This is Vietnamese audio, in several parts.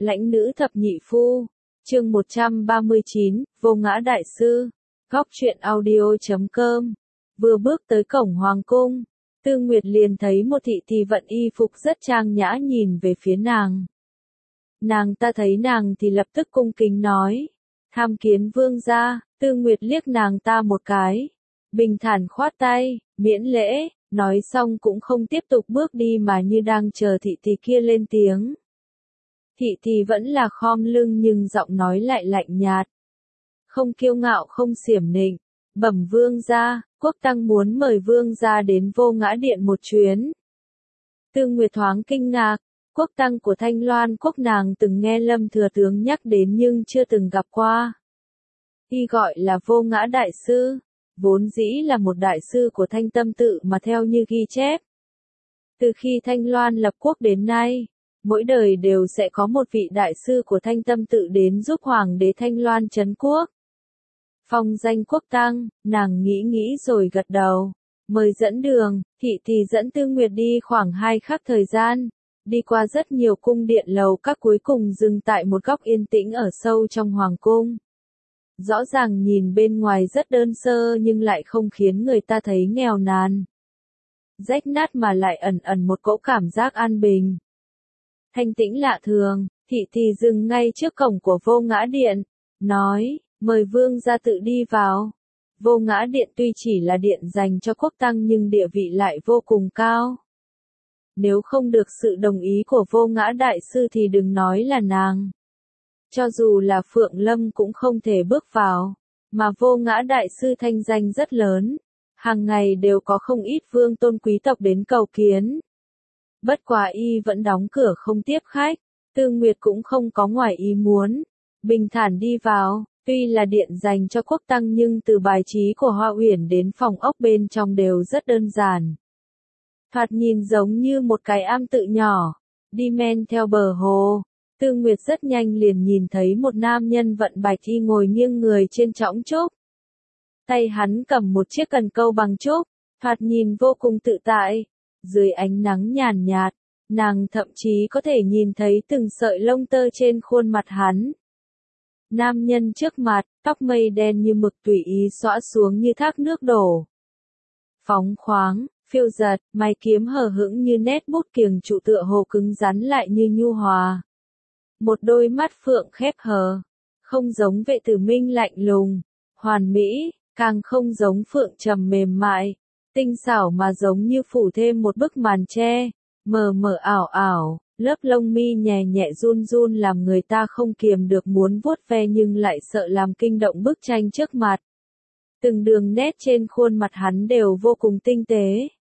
Lãnh nữ thập nhị phu, chương 139, vô ngã đại sư, góc truyện audio.com. Vừa bước tới cổng hoàng cung, Tư Nguyệt liền thấy một thị tỳ vận y phục rất trang nhã nhìn về phía nàng. Nàng ta thấy nàng thì lập tức cung kính nói, tham kiến vương gia. Tư Nguyệt liếc nàng ta một cái, bình thản khoát tay, miễn lễ, nói xong cũng không tiếp tục bước đi mà như đang chờ thị tỳ kia lên tiếng. Thị tỳ vẫn là khom lưng nhưng giọng nói lại lạnh nhạt. Không kiêu ngạo không xiểm nịnh, bẩm vương gia, quốc tăng muốn mời vương gia đến vô ngã điện một chuyến. Tư Nguyệt thoáng kinh ngạc, quốc tăng của Thanh Loan quốc nàng từng nghe Lâm thừa tướng nhắc đến nhưng chưa từng gặp qua. Y gọi là vô ngã đại sư, vốn dĩ là một đại sư của Thanh Tâm tự mà theo như ghi chép. Từ khi Thanh Loan lập quốc đến nay, mỗi đời đều sẽ có một vị đại sư của Thanh Tâm tự đến giúp Hoàng đế Thanh Loan trấn quốc. Phong danh quốc tăng, nàng nghĩ nghĩ rồi gật đầu, mời dẫn đường, thị tỳ dẫn Tư Nguyệt đi khoảng 2 khắc thời gian, đi qua rất nhiều cung điện lầu các cuối cùng dừng tại một góc yên tĩnh ở sâu trong hoàng cung. Rõ ràng nhìn bên ngoài rất đơn sơ nhưng lại không khiến người ta thấy nghèo nàn. Rách nát mà lại ẩn ẩn một cỗ cảm giác an bình. Thanh tĩnh lạ thường, thị tỳ dừng ngay trước cổng của vô ngã điện, nói, mời vương gia tự đi vào. Vô ngã điện tuy chỉ là điện dành cho quốc tăng nhưng địa vị lại vô cùng cao. Nếu không được sự đồng ý của vô ngã đại sư thì đừng nói là nàng. Cho dù là Phượng Lâm cũng không thể bước vào, mà vô ngã đại sư thanh danh rất lớn, hàng ngày đều có không ít vương tôn quý tộc đến cầu kiến. Bất quá y vẫn đóng cửa không tiếp khách, Tư Nguyệt cũng không có ngoài ý muốn, bình thản đi vào, tuy là điện dành cho quốc tăng nhưng từ bài trí của Hoa Uyển đến phòng ốc bên trong đều rất đơn giản. Thoạt nhìn giống như một cái am tự nhỏ, đi men theo bờ hồ. Tư Nguyệt rất nhanh liền nhìn thấy một nam nhân vận bạch y ngồi nghiêng người trên chõng trúc. Tay hắn cầm một chiếc cần câu bằng trúc, thoạt nhìn vô cùng tự tại. Dưới ánh nắng nhàn nhạt, nàng thậm chí có thể nhìn thấy từng sợi lông tơ trên khuôn mặt hắn. Nam nhân trước mặt, tóc mây đen như mực tùy ý xõa xuống như thác nước đổ. Phóng khoáng, phiêu giật, mày kiếm hờ hững như nét bút kiềng trụ tựa hồ cứng rắn lại như nhu hòa. Một đôi mắt phượng khép hờ, không giống Vệ Tử Minh lạnh lùng, hoàn mỹ, càng không giống phượng trầm mềm mại, tinh xảo mà giống như phủ thêm một bức màn tre, mờ mờ ảo ảo, lớp lông mi nhẹ nhẹ run run làm người ta không kiềm được muốn vuốt ve nhưng lại sợ làm kinh động bức tranh trước mặt. Từng đường nét trên khuôn mặt hắn đều vô cùng tinh tế.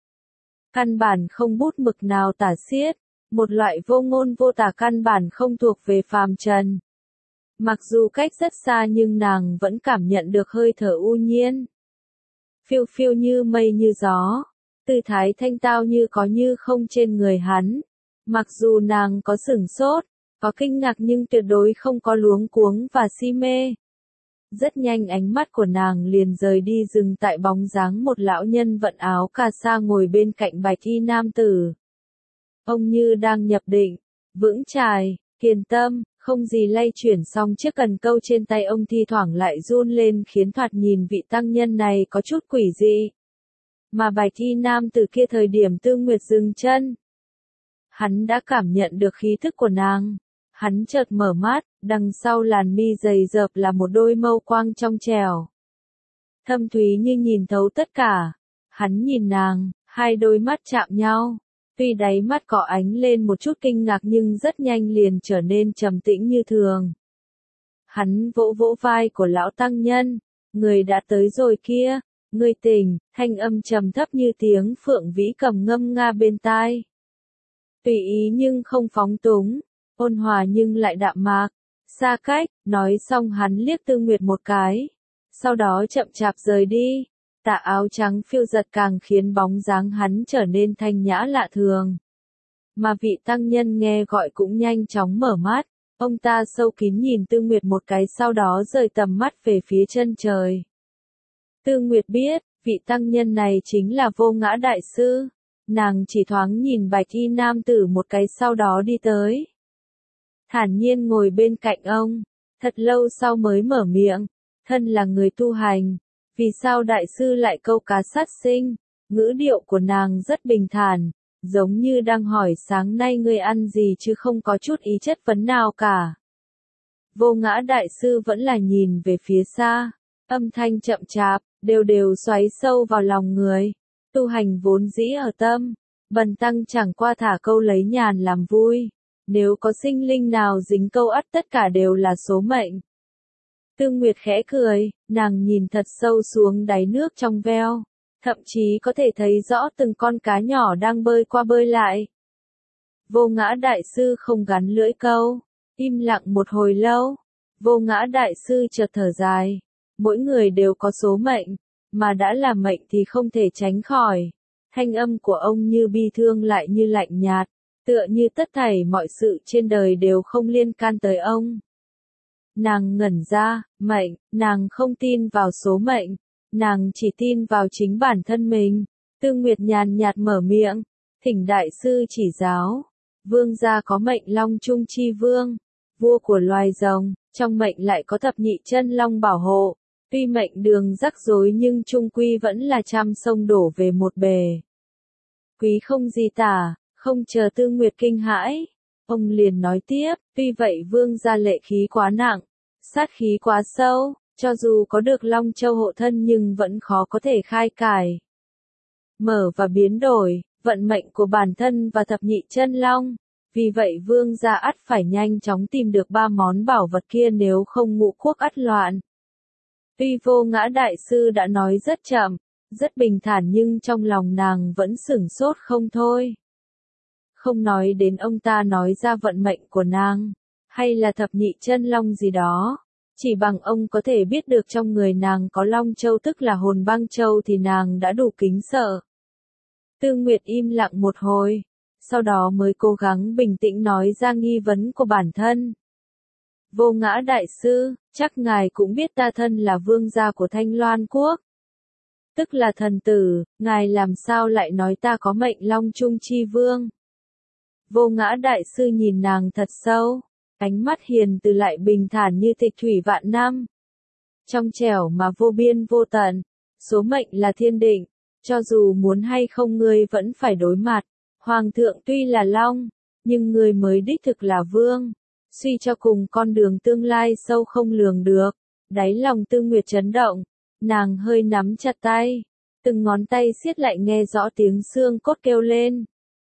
Căn bản không bút mực nào tả xiết. Một loại vô ngôn vô tả căn bản không thuộc về phàm trần. Mặc dù cách rất xa nhưng nàng vẫn cảm nhận được hơi thở u nhiên. Phiêu phiêu như mây như gió, tư thái thanh tao như có như không trên người hắn. Mặc dù nàng có sửng sốt, có kinh ngạc nhưng tuyệt đối không có luống cuống và si mê. Rất nhanh ánh mắt của nàng liền rời đi dừng tại bóng dáng một lão nhân vận áo cà sa ngồi bên cạnh bạch y nam tử. Ông như đang nhập định, vững chài, kiên tâm, không gì lay chuyển xong chiếc cần câu trên tay ông thi thoảng lại run lên khiến thoạt nhìn vị tăng nhân này có chút quỷ dị. Mà bạch y nam từ kia thời điểm Tư Nguyệt dừng chân. Hắn đã cảm nhận được khí thức của nàng. Hắn chợt mở mắt, đằng sau làn mi dày dợp là một đôi mâu quang trong trẻo. Thâm thúy như nhìn thấu tất cả. Hắn nhìn nàng, hai đôi mắt chạm nhau. Tuy đáy mắt có ánh lên một chút kinh ngạc nhưng rất nhanh liền trở nên trầm tĩnh như thường. Hắn vỗ vỗ vai của lão tăng nhân, người đã tới rồi kia, người tỉnh, thanh âm trầm thấp như tiếng phượng vĩ cầm ngâm nga bên tai. Tùy ý nhưng không phóng túng, ôn hòa nhưng lại đạm mạc, xa cách, nói xong hắn liếc Tư Nguyệt một cái, sau đó chậm chạp rời đi. Tà áo trắng phiêu giật càng khiến bóng dáng hắn trở nên thanh nhã lạ thường. Mà vị tăng nhân nghe gọi cũng nhanh chóng mở mắt, ông ta sâu kín nhìn Tư Nguyệt một cái sau đó rời tầm mắt về phía chân trời. Tư Nguyệt biết, vị tăng nhân này chính là vô ngã đại sư. Nàng chỉ thoáng nhìn bạch y nam tử một cái sau đó đi tới. thản nhiên ngồi bên cạnh ông, thật lâu sau mới mở miệng, thân là người tu hành, vì sao đại sư lại câu cá sát sinh? Ngữ điệu của nàng rất bình thản, giống như đang hỏi sáng nay ngươi ăn gì chứ không có chút ý chất vấn nào cả. Vô Ngã đại sư vẫn là nhìn về phía xa, âm thanh chậm chạp, đều đều xoáy sâu vào lòng người. Tu hành vốn dĩ ở tâm, bần tăng chẳng qua thả câu lấy nhàn làm vui. Nếu có sinh linh nào dính câu ắt tất cả đều là số mệnh. Tương Nguyệt khẽ cười, nàng nhìn thật sâu xuống đáy nước trong veo, thậm chí có thể thấy rõ từng con cá nhỏ đang bơi qua bơi lại. Vô Ngã đại sư không gắn lưỡi câu, im lặng một hồi lâu. Vô Ngã đại sư chợt thở dài, mỗi người đều có số mệnh, mà đã là mệnh thì không thể tránh khỏi. Thanh âm của ông như bi thương lại như lạnh nhạt, tựa như tất thảy mọi sự trên đời đều không liên can tới ông. Nàng ngẩn ra, mệnh, nàng không tin vào số mệnh, nàng chỉ tin vào chính bản thân mình. Tư Nguyệt nhàn nhạt mở miệng, thỉnh đại sư chỉ giáo. Vương gia có mệnh Long Trung Chi Vương, vua của loài rồng, trong mệnh lại có thập nhị chân long bảo hộ. Tuy mệnh đường rắc rối nhưng chung quy vẫn là trăm sông đổ về một bề. Quý không gì tả, không chờ Tư Nguyệt kinh hãi. Ông liền nói tiếp, tuy vậy vương gia lệ khí quá nặng, sát khí quá sâu, cho dù có được Long Châu hộ thân nhưng vẫn khó có thể khai cải. Mở và biến đổi, vận mệnh của bản thân và thập nhị chân long. Vì vậy vương gia ắt phải nhanh chóng tìm được 3 món bảo vật kia nếu không ngũ quốc ắt loạn. Tuy Vô Ngã đại sư đã nói rất chậm, rất bình thản nhưng trong lòng nàng vẫn sửng sốt không thôi. Không nói đến ông ta nói ra vận mệnh của nàng, hay là thập nhị chân long gì đó, chỉ bằng ông có thể biết được trong người nàng có Long Châu tức là hồn băng châu thì nàng đã đủ kính sợ. Tư Nguyệt im lặng một hồi, sau đó mới cố gắng bình tĩnh nói ra nghi vấn của bản thân. Vô Ngã đại sư, chắc ngài cũng biết ta thân là vương gia của Thanh Loan quốc. Tức là thần tử, ngài làm sao lại nói ta có mệnh Long Trung Chi Vương? Vô Ngã đại sư nhìn nàng thật sâu, ánh mắt hiền từ lại bình thản như tịch thủy vạn năm. Trong trẻo mà vô biên vô tận, số mệnh là thiên định, cho dù muốn hay không ngươi vẫn phải đối mặt. Hoàng thượng tuy là long, nhưng ngươi mới đích thực là vương. Suy cho cùng con đường tương lai sâu không lường được. Đáy lòng Tư Nguyệt chấn động, nàng hơi nắm chặt tay, từng ngón tay siết lại nghe rõ tiếng xương cốt kêu lên.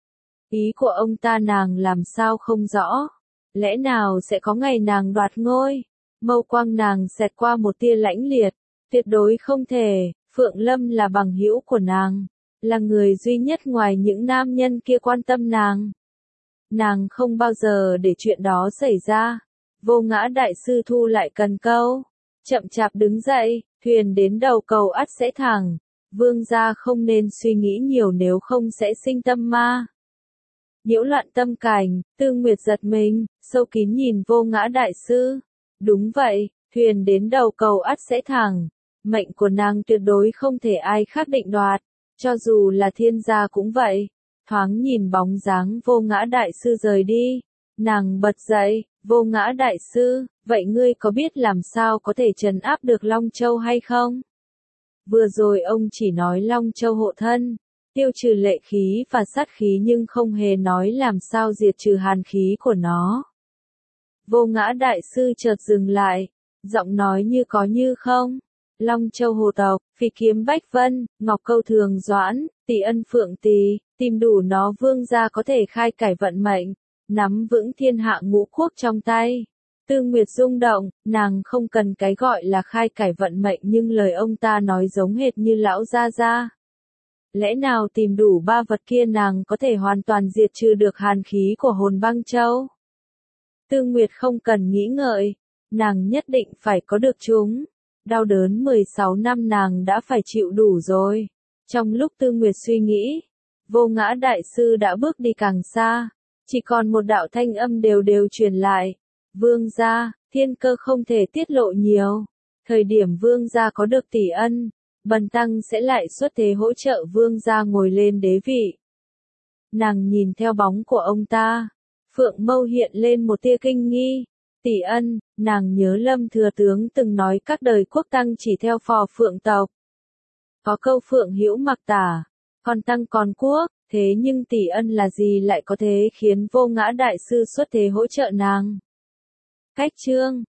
Ý của ông ta nàng làm sao không rõ, lẽ nào sẽ có ngày nàng đoạt ngôi? Mâu quang nàng xẹt qua một tia lãnh liệt, tuyệt đối không thể. Phượng Lâm là bằng hữu của nàng, là người duy nhất ngoài những nam nhân kia quan tâm nàng. Nàng không bao giờ để chuyện đó xảy ra. Vô Ngã đại sư thu lại cần câu, chậm chạp đứng dậy, thuyền đến đầu cầu ắt sẽ thẳng. Vương gia không nên suy nghĩ nhiều nếu không sẽ sinh tâm ma. Nhiễu loạn tâm cảnh, Tư Nguyệt giật mình, sâu kín nhìn Vô Ngã đại sư. Đúng vậy, thuyền đến đầu cầu ắt sẽ thẳng. Mệnh của nàng tuyệt đối không thể ai khác định đoạt, cho dù là thiên gia cũng vậy. Thoáng nhìn bóng dáng Vô Ngã đại sư rời đi, nàng bật dậy, Vô Ngã đại sư, vậy ngươi có biết làm sao có thể trấn áp được Long Châu hay không? Vừa rồi ông chỉ nói Long Châu hộ thân, tiêu trừ lệ khí và sát khí nhưng không hề nói làm sao diệt trừ hàn khí của nó. Vô Ngã đại sư chợt dừng lại, giọng nói như có như không. Long Châu hồ tộc, phi kiếm Bách Vân, Ngọc Câu Thường Doãn, Tỷ Ân Phượng Tỳ, tìm đủ nó vương gia có thể khai cải vận mệnh, nắm vững thiên hạ ngũ quốc trong tay. Tư Nguyệt rung động, nàng không cần cái gọi là khai cải vận mệnh nhưng lời ông ta nói giống hệt như lão gia gia. Lẽ nào tìm đủ 3 vật kia nàng có thể hoàn toàn diệt trừ được hàn khí của hồn băng châu? Tư Nguyệt không cần nghĩ ngợi, nàng nhất định phải có được chúng. Đau đớn 16 năm nàng đã phải chịu đủ rồi. Trong lúc Tư Nguyệt suy nghĩ, Vô Ngã đại sư đã bước đi càng xa, chỉ còn một đạo thanh âm đều đều truyền lại. Vương gia, thiên cơ không thể tiết lộ nhiều. Thời điểm vương gia có được tỷ ân, bần tăng sẽ lại xuất thế hỗ trợ vương gia ngồi lên đế vị. Nàng nhìn theo bóng của ông ta, Phượng Mâu hiện lên một tia kinh nghi. Tỷ Ân, nàng nhớ Lâm thừa tướng từng nói các đời quốc tăng chỉ theo phò Phượng tộc. Có câu Phượng hữu mặc tả, còn tăng còn quốc, thế nhưng Tỷ Ân là gì lại có thế khiến Vô Ngã đại sư xuất thế hỗ trợ nàng? Cách chương